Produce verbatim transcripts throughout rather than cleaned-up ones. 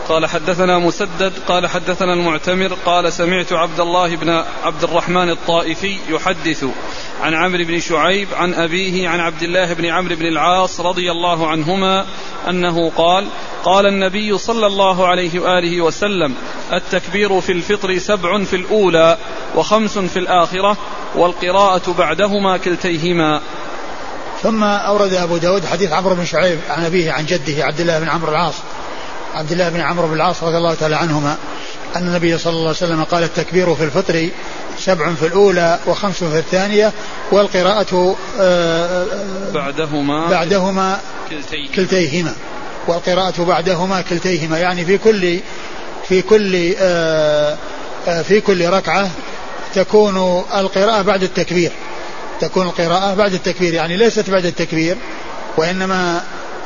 قال حدثنا مسدد قال حدثنا المعتمر قال سمعت عبد الله بن عبد الرحمن الطائفي يحدث عن عمرو بن شعيب عن أبيه عن عبد الله بن عمرو بن العاص رضي الله عنهما أنه قال قال النبي صلى الله عليه وآله وسلم التكبير في الفطر سبع في الأولى وخمس في الآخرة والقراءة بعدهما كلتيهما. ثم أورد أبو داود حديث عمرو بن شعيب عن أبيه عن جده عبد الله بن عمرو العاص عبد الله بن عمرو بن العاص رضي الله تعالى عنهما أن النبي صلى الله عليه وسلم قال التكبير في الفطر سبع في الأولى وخمس في الثانية والقراءة بعدهما, بعدهما كلتيهما والقراءة بعدهما كلتيهما يعني في كل في كل في كل ركعة تكون القراءة بعد التكبير تكون القراءة بعد التكبير يعني ليست بعد التكبير وإنما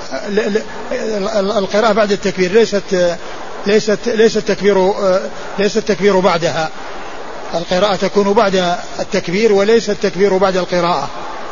القراءة بعد التكبير ليست ليست ليست تكبير ليست التكبير بعدها القراءة تكون بعد التكبير وليس التكبير بعد القراءة.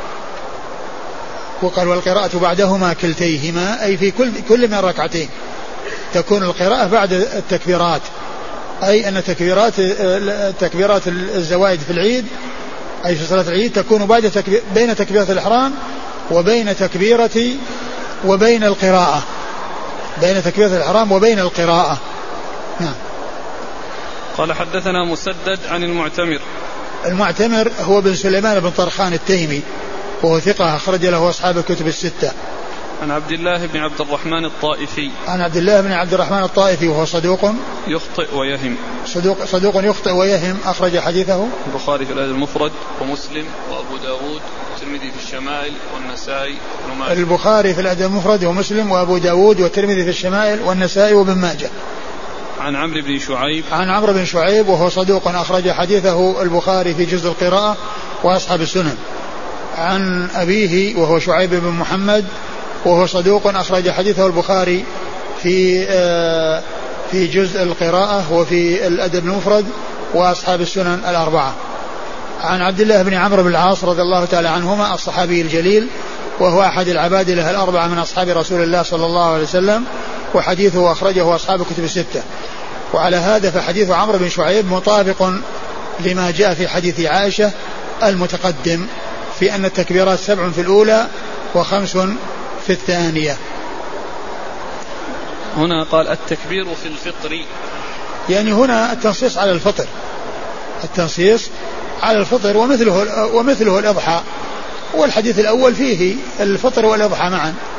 وقال والقراءة بعدهما كلتيهما أي في كل كل من الركعتين تكون القراءة بعد التكبيرات أي أن تكبيرات تكبيرات الزوائد في العيد أي في صلاة العيد تكون بعد تكبير بين تكبيرة الإحرام وبين تكبيرة وبين القراءة بين تكبيرة الإحرام وبين القراءة. نعم. قال حدثنا مسدد عن المعتمر المعتمر هو بن سليمان بن طرخان التيمي وهو ثقة أخرج له أصحاب الكتب الستة. عن عبد الله بن عبد الرحمن الطائفي عن عبد الله بن عبد الرحمن الطائفي وهو صدوق يخطئ ويهم صدوق, صدوق يخطئ ويهم أخرج حديثه البخاري في الأدب المفرد ومسلم وأبو داود والترمذي في الشمائل والنسائي وابن ماجه. البخاري في الأدب المفرد ومسلم وأبو داود والترمذي في الشمائل والنسائي وابن ماجه. عن عمرو بن شعيب عن عمرو بن شعيب وهو صدوق أخرج حديثه البخاري في جزء القراءة وأصحاب السنن. عن أبيه وهو شعيب بن محمد وهو صدوق أخرج حديثه البخاري في في جزء القراءة وفي الأدب المفرد وأصحاب السنن الأربعة. عن عبد الله بن عمرو بن العاص رضي الله تعالى عنهما الصحابي الجليل وهو أحد العبادلة الأربعة من أصحاب رسول الله صلى الله عليه وسلم وحديثه أخرجه أصحاب الكتب الستة. وعلى هذا فحديث عمرو بن شعيب مطابق لما جاء في حديث عائشة المتقدم في أن التكبيرات سبع في الأولى وخمس في الثانية. هنا قال التكبير في الفطر يعني هنا التنصيص على الفطر التنصيص على الفطر ومثله ومثله الإضحى والحديث الأول فيه الفطر والإضحى معا